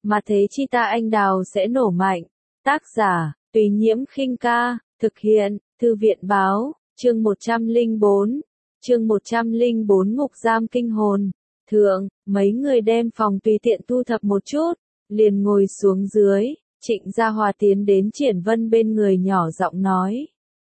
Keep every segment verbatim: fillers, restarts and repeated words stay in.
mà thế chi ta anh đào sẽ nổ mạnh. Tác giả, Tùy Nhiễm khinh ca, thực hiện, Thư viện báo, chương một trăm lẻ bốn, chương một trăm lẻ bốn ngục giam kinh hồn. Thượng, mấy người đem phòng tùy tiện thu thập một chút, liền ngồi xuống dưới, Trịnh Gia Hòa tiến đến Triển Vân bên người nhỏ giọng nói.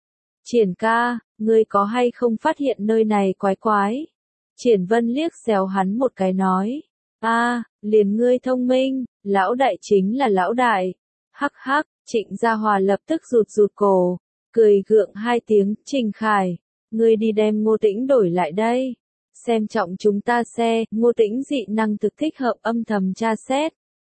Triển ca, ngươi có hay không phát hiện nơi này quái quái? Triển Vân liếc xéo hắn một cái nói. A, liền ngươi thông minh, lão đại chính là lão đại. Hắc hắc, Trịnh Gia Hòa lập tức rụt rụt cổ, cười gượng hai tiếng, Trình Khải, ngươi đi đem Ngô Tĩnh đổi lại đây. Xem trọng chúng ta xe, Ngô Tĩnh dị năng thực thích hợp âm thầm tra xét.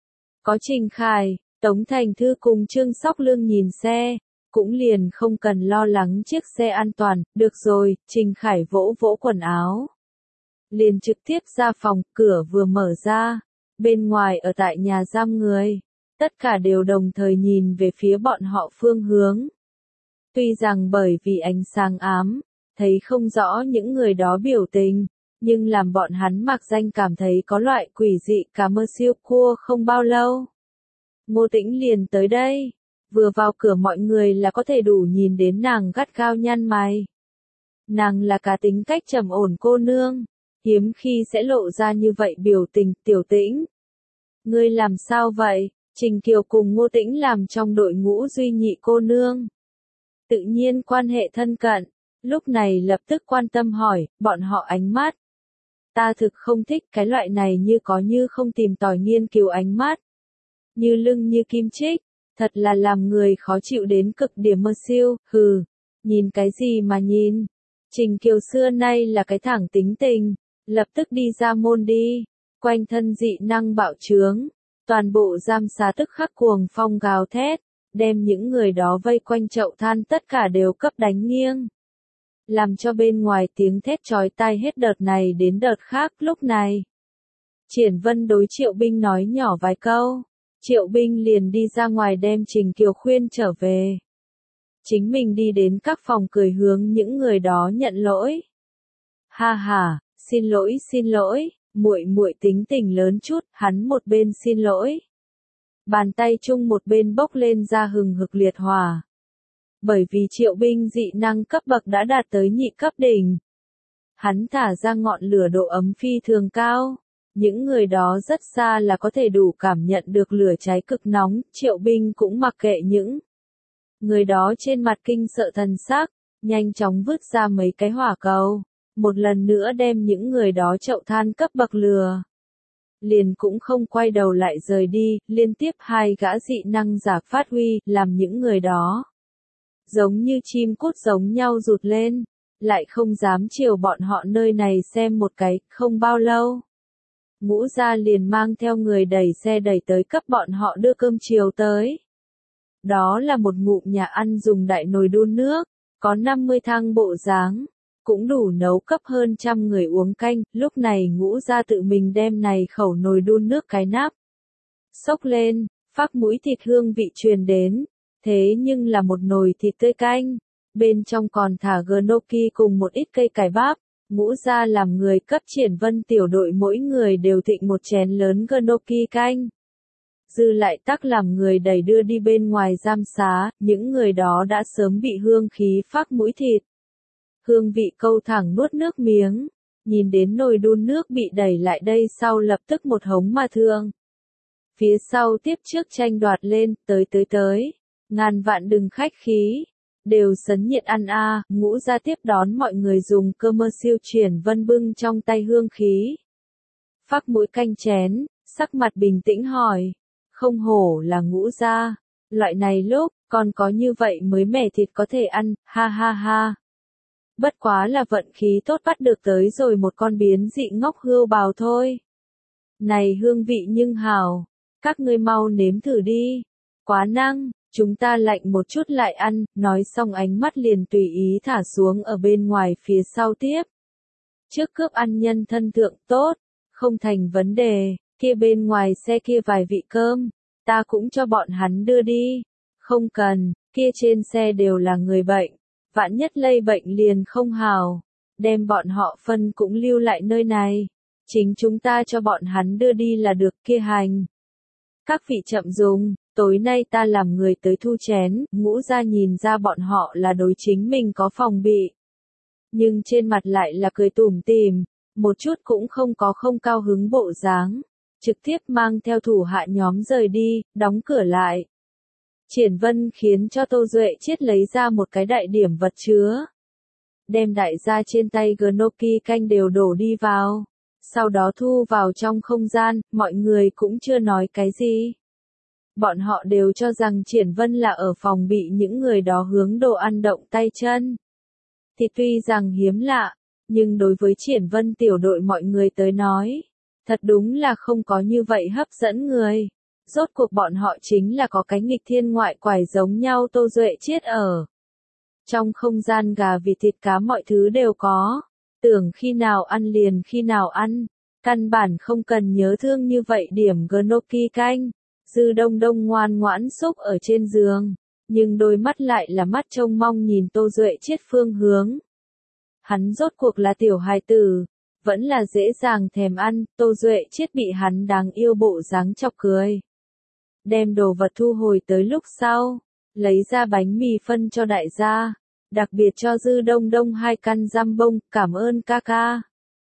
Có Trình Khải, Tống Thành Thư cùng Trương Sóc Lương nhìn xe, cũng liền không cần lo lắng chiếc xe an toàn, được rồi, Trình Khải vỗ vỗ quần áo. Liền trực tiếp ra phòng, cửa vừa mở ra, bên ngoài ở tại nhà giam người, tất cả đều đồng thời nhìn về phía bọn họ phương hướng. Tuy rằng bởi vì ánh sáng ám, thấy không rõ những người đó biểu tình, nhưng làm bọn hắn mặc danh cảm thấy có loại quỷ dị cả mơ siêu cua không bao lâu. Ngô Tĩnh liền tới đây, vừa vào cửa mọi người là có thể đủ nhìn đến nàng gắt gao nhăn mày. Nàng là cá tính cách trầm ổn cô nương, hiếm khi sẽ lộ ra như vậy biểu tình. Tiểu Tĩnh, ngươi làm sao vậy? Trình Kiều cùng Ngô Tĩnh làm trong đội ngũ duy nhị cô nương, tự nhiên quan hệ thân cận, lúc này lập tức quan tâm hỏi, bọn họ ánh mắt. Ta thực không thích cái loại này như có như không tìm tòi nghiên cứu ánh mắt. Như lưng như kim chích, thật là làm người khó chịu đến cực điểm mơ siêu, hừ, nhìn cái gì mà nhìn. Trình Kiều xưa nay là cái thẳng tính tình, lập tức đi ra môn đi, quanh thân dị năng bạo trướng, toàn bộ giam xá tức khắc cuồng phong gào thét, đem những người đó vây quanh chậu than tất cả đều cấp đánh nghiêng. Làm cho bên ngoài tiếng thét chói tai hết đợt này đến đợt khác. Lúc này, Triển Vân đối Triệu Binh nói nhỏ vài câu, Triệu Binh liền đi ra ngoài đem Trình Kiều khuyên trở về. Chính mình đi đến các phòng cười hướng những người đó nhận lỗi. Ha ha, xin lỗi xin lỗi, muội muội tính tình lớn chút, hắn một bên xin lỗi. Bàn tay chung một bên bốc lên ra hừng hực liệt hỏa. Bởi vì Triệu Binh dị năng cấp bậc đã đạt tới nhị cấp đỉnh. Hắn thả ra ngọn lửa độ ấm phi thường cao. Những người đó rất xa là có thể đủ cảm nhận được lửa cháy cực nóng. Triệu Binh cũng mặc kệ những người đó trên mặt kinh sợ thần sắc, nhanh chóng vứt ra mấy cái hỏa cầu. Một lần nữa đem những người đó chậu than cấp bậc lừa. Liền cũng không quay đầu lại rời đi, liên tiếp hai gã dị năng giả phát huy, làm những người đó giống như chim cút giống nhau rụt lên, lại không dám chiều bọn họ nơi này xem một cái. Không bao lâu, Ngũ Gia liền mang theo người đẩy xe đẩy tới cấp bọn họ đưa cơm chiều tới. Đó là một ngụm nhà ăn dùng đại nồi đun nước, có năm mươi thang bộ dáng, cũng đủ nấu cấp hơn trăm người uống canh. Lúc này Ngũ Gia tự mình đem này khẩu nồi đun nước cái nắp xốc lên, phác mũi thịt hương vị truyền đến. Thế nhưng là một nồi thịt tươi canh, bên trong còn thả gnocchi cùng một ít cây cải bắp. Ngũ Gia làm người cấp Triển Vân tiểu đội mỗi người đều thịnh một chén lớn gnocchi canh. Dư lại tắc làm người đẩy đưa đi bên ngoài giam xá, những người đó đã sớm bị hương khí phác mũi thịt. Hương vị câu thẳng nuốt nước miếng, nhìn đến nồi đun nước bị đẩy lại đây sau lập tức một hống mà thương. Phía sau tiếp trước tranh đoạt lên, tới tới tới, ngàn vạn đừng khách khí, đều sấn nhiệt ăn a. À. Ngũ Gia tiếp đón mọi người dùng cơ mơ siêu. Triển Vân bưng trong tay hương khí, phác mũi canh chén, sắc mặt bình tĩnh hỏi, không hổ là Ngũ Gia, loại này lúc, còn có như vậy mới mẻ thịt có thể ăn, ha ha ha. Bất quá là vận khí tốt bắt được tới rồi một con biến dị ngốc hươu bào thôi. Này hương vị nhưng hảo, các ngươi mau nếm thử đi, quá năng. Chúng ta lạnh một chút lại ăn, nói xong ánh mắt liền tùy ý thả xuống ở bên ngoài phía sau tiếp. Trước cướp ăn nhân thân thượng tốt, không thành vấn đề, kia bên ngoài xe kia vài vị cơm, ta cũng cho bọn hắn đưa đi. Không cần, kia trên xe đều là người bệnh, vạn nhất lây bệnh liền không hào, đem bọn họ phân cũng lưu lại nơi này. Chính chúng ta cho bọn hắn đưa đi là được. Kia hành. Các vị chậm dùng, tối nay ta làm người tới thu chén, Ngũ gia nhìn ra bọn họ là đối chính mình có phòng bị. Nhưng trên mặt lại là cười tủm tỉm, một chút cũng không có không cao hứng bộ dáng, trực tiếp mang theo thủ hạ nhóm rời đi, đóng cửa lại. Triển Vân khiến cho Tô Duệ Chiết lấy ra một cái đại điểm vật chứa. Đem đại gia trên tay Gnocchi canh đều đổ đi vào. Sau đó thu vào trong không gian, mọi người cũng chưa nói cái gì. Bọn họ đều cho rằng Triển Vân là ở phòng bị những người đó hướng đồ ăn động tay chân. Thì tuy rằng hiếm lạ, nhưng đối với Triển Vân tiểu đội mọi người tới nói, thật đúng là không có như vậy hấp dẫn người. Rốt cuộc bọn họ chính là có cái nghịch thiên ngoại quải giống nhau Tô Duệ Chiết ở. Trong không gian gà vịt thịt cá mọi thứ đều có, tưởng khi nào ăn liền khi nào ăn, căn bản không cần nhớ thương như vậy điểm Gnocchi canh. Dư Đông Đông ngoan ngoãn xúc ở trên giường, nhưng đôi mắt lại là mắt trông mong nhìn Tô Duệ Chiết phương hướng. Hắn rốt cuộc là tiểu hài tử, vẫn là dễ dàng thèm ăn, Tô Duệ Chiết bị hắn đáng yêu bộ dáng chọc cười. Đem đồ vật thu hồi tới lúc sau, lấy ra bánh mì phân cho đại gia, đặc biệt cho Dư Đông Đông hai căn giam bông, cảm ơn ca ca.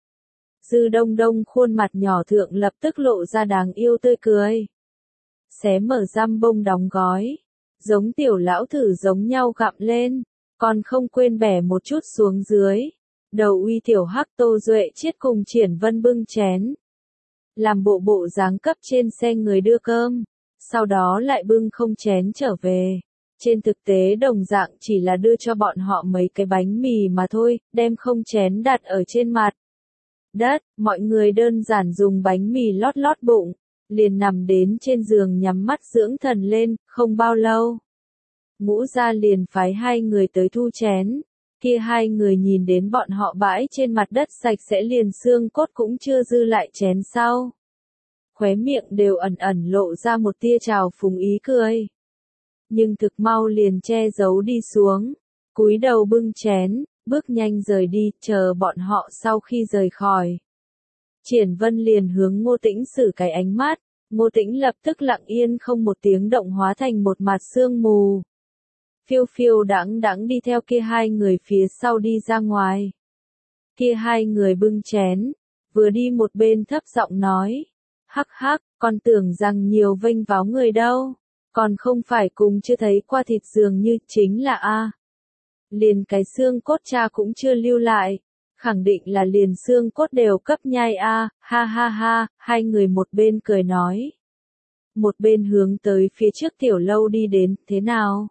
Dư Đông Đông khuôn mặt nhỏ thượng lập tức lộ ra đáng yêu tươi cười. Xé mở giam bông đóng gói, giống tiểu lão thử giống nhau gặm lên, còn không quên bẻ một chút xuống dưới. Đầu uy tiểu hắc Tô Duệ Chiết cùng Triển Vân bưng chén. Làm bộ bộ dáng cấp trên xe người đưa cơm, sau đó lại bưng không chén trở về. Trên thực tế đồng dạng chỉ là đưa cho bọn họ mấy cái bánh mì mà thôi, đem không chén đặt ở trên mặt đất, mọi người đơn giản dùng bánh mì lót lót bụng, liền nằm đến trên giường nhắm mắt dưỡng thần lên, không bao lâu. Ngũ gia liền phái hai người tới thu chén, kia hai người nhìn đến bọn họ bãi trên mặt đất sạch sẽ liền xương cốt cũng chưa dư lại chén sau. Khóe miệng đều ẩn ẩn lộ ra một tia trào phúng ý cười. Nhưng thực mau liền che giấu đi xuống, cúi đầu bưng chén, bước nhanh rời đi, chờ bọn họ sau khi rời khỏi. Triển Vân liền hướng Ngô Tĩnh sử cái ánh mắt, Ngô Tĩnh lập tức lặng yên không một tiếng động hóa thành một mặt sương mù. Phiêu phiêu đãng đãng đi theo kia hai người phía sau đi ra ngoài. Kia hai người bưng chén, vừa đi một bên thấp giọng nói, hắc hắc, con tưởng rằng nhiều vênh váo người đâu, còn không phải cùng chưa thấy qua thịt dường như chính là a. Liền cái xương cốt cha cũng chưa lưu lại, khẳng định là liền xương cốt đều cấp nhai a, ha ha ha, hai người một bên cười nói. Một bên hướng tới phía trước tiểu lâu đi đến, thế nào?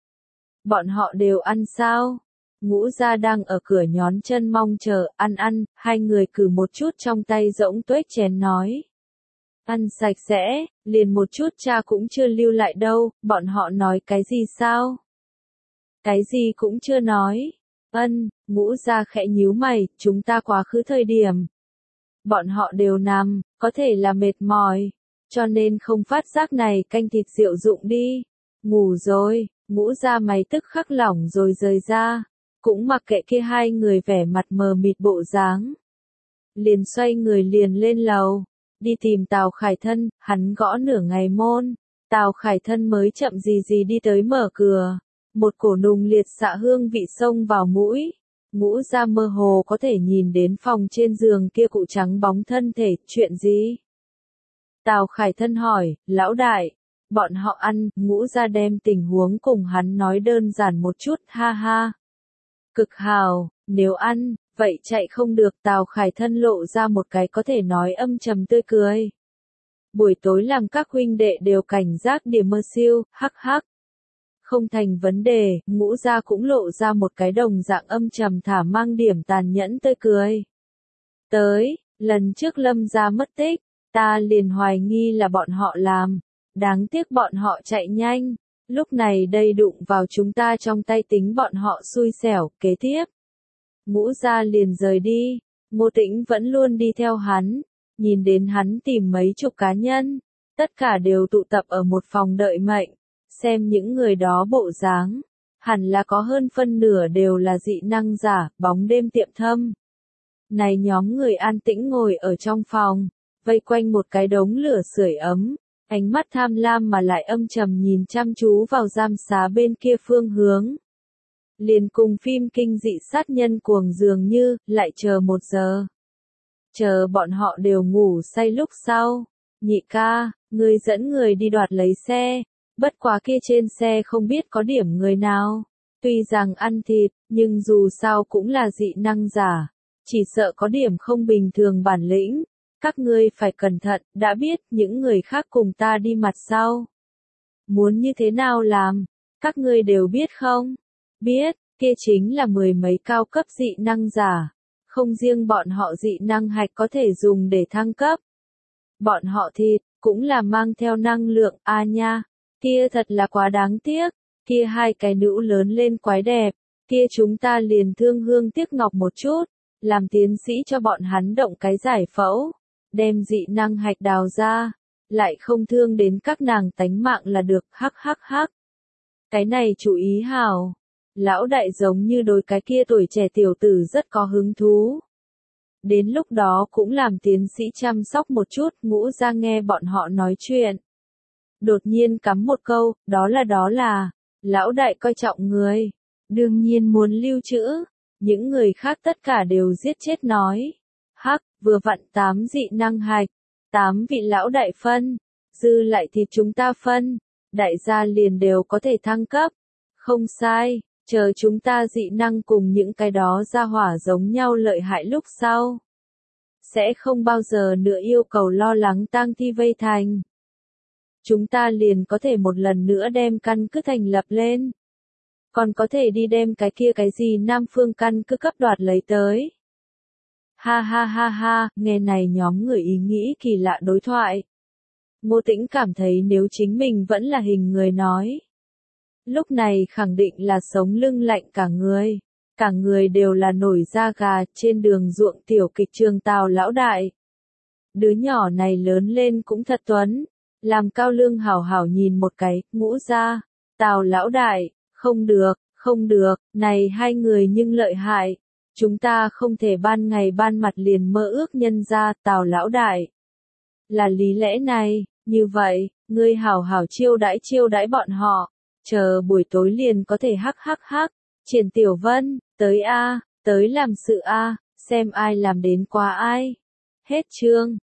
Bọn họ đều ăn sao? Ngũ gia đang ở cửa nhón chân mong chờ, ăn ăn, hai người cử một chút trong tay rỗng tuếch chén nói. Ăn sạch sẽ, liền một chút cha cũng chưa lưu lại đâu, bọn họ nói cái gì sao? Cái gì cũng chưa nói. Ân, Ngũ gia khẽ nhíu mày, chúng ta quá khứ thời điểm. Bọn họ đều nằm, có thể là mệt mỏi, cho nên không phát giác này canh thịt rượu dụng đi. Ngủ rồi, Ngũ gia mày tức khắc lỏng rồi rời ra, cũng mặc kệ kia hai người vẻ mặt mờ mịt bộ dáng. Liền xoay người liền lên lầu, đi tìm Tào Khải Thân, hắn gõ nửa ngày môn, Tào Khải Thân mới chậm gì gì đi tới mở cửa, một cổ nùng liệt xạ hương vị xông vào mũi. Ngũ gia mơ hồ có thể nhìn đến phòng trên giường kia cụ trắng bóng thân thể, chuyện gì? Tào Khải Thân hỏi, lão đại, bọn họ ăn, Ngũ gia đem tình huống cùng hắn nói đơn giản một chút, ha ha. Cực hào, nếu ăn, vậy chạy không được. Tào Khải Thân lộ ra một cái có thể nói âm trầm tươi cười. Buổi tối làm các huynh đệ đều cảnh giác điểm mơ siêu, hắc hắc. Không thành vấn đề, Ngũ gia cũng lộ ra một cái đồng dạng âm trầm thả mang điểm tàn nhẫn tươi cười. Tới, lần trước Lâm gia mất tích, ta liền hoài nghi là bọn họ làm, đáng tiếc bọn họ chạy nhanh, lúc này đây đụng vào chúng ta trong tay tính bọn họ xui xẻo, kế tiếp. Ngũ gia liền rời đi, Ngô Tĩnh vẫn luôn đi theo hắn, nhìn đến hắn tìm mấy chục cá nhân, tất cả đều tụ tập ở một phòng đợi mệnh, xem những người đó bộ dáng, hẳn là có hơn phân nửa đều là dị năng giả, bóng đêm tiệm thâm. Này nhóm người an tĩnh ngồi ở trong phòng, vây quanh một cái đống lửa sưởi ấm, ánh mắt tham lam mà lại âm trầm nhìn chăm chú vào giam xá bên kia phương hướng. Liền cùng phim kinh dị sát nhân cuồng dường như, lại chờ một giờ. Chờ bọn họ đều ngủ say lúc sau. Nhị ca, ngươi dẫn người đi đoạt lấy xe. Bất quá kia trên xe không biết có điểm người nào. Tuy rằng ăn thịt, nhưng dù sao cũng là dị năng giả. Chỉ sợ có điểm không bình thường bản lĩnh. Các ngươi phải cẩn thận, đã biết những người khác cùng ta đi mặt sau. Muốn như thế nào làm? Các ngươi đều biết không? Biết, kia chính là mười mấy cao cấp dị năng giả. Không riêng bọn họ dị năng hạch có thể dùng để thăng cấp. Bọn họ thịt, cũng là mang theo năng lượng, a à nha. Kia thật là quá đáng tiếc. Kia hai cái nữ lớn lên quái đẹp. Kia chúng ta liền thương hương tiếc ngọc một chút. Làm tiến sĩ cho bọn hắn động cái giải phẫu. Đem dị năng hạch đào ra. Lại không thương đến các nàng tánh mạng là được, hắc hắc hắc. Cái này chú ý hào. Lão đại giống như đối cái kia tuổi trẻ tiểu tử rất có hứng thú. Đến lúc đó cũng làm tiến sĩ chăm sóc một chút, ngũ ra nghe bọn họ nói chuyện. Đột nhiên cắm một câu, đó là đó là, lão đại coi trọng người. Đương nhiên muốn lưu trữ, những người khác tất cả đều giết chết nói. Hắc, vừa vặn tám dị năng hạch, tám vị lão đại phân, dư lại thịt chúng ta phân, đại gia liền đều có thể thăng cấp. Không sai. Chờ chúng ta dị năng cùng những cái đó ra hỏa giống nhau lợi hại lúc sau. Sẽ không bao giờ nữa yêu cầu lo lắng tang thi vây thành. Chúng ta liền có thể một lần nữa đem căn cứ thành lập lên. Còn có thể đi đem cái kia cái gì Nam Phương căn cứ cấp đoạt lấy tới. Ha ha ha ha, nghe này nhóm người ý nghĩ kỳ lạ đối thoại. Ngô Tĩnh cảm thấy nếu chính mình vẫn là hình người nói. Lúc này khẳng định là sống lưng lạnh cả người. Cả người đều là nổi da gà trên đường ruộng tiểu kịch trường Tào lão đại. Đứa nhỏ này lớn lên cũng thật tuấn. Làm Cao Lương hảo hảo nhìn một cái, ngũ ra. Tào lão đại, không được, không được, này hai người nhưng lợi hại. Chúng ta không thể ban ngày ban mặt liền mơ ước nhân ra Tào lão đại. Là lý lẽ này, như vậy, ngươi hảo hảo chiêu đãi chiêu đãi bọn họ. Chờ buổi tối liền có thể hắc hắc hắc. Triển Tiểu Vân, tới a, tới làm sự a, xem ai làm đến qua ai. Hết chương.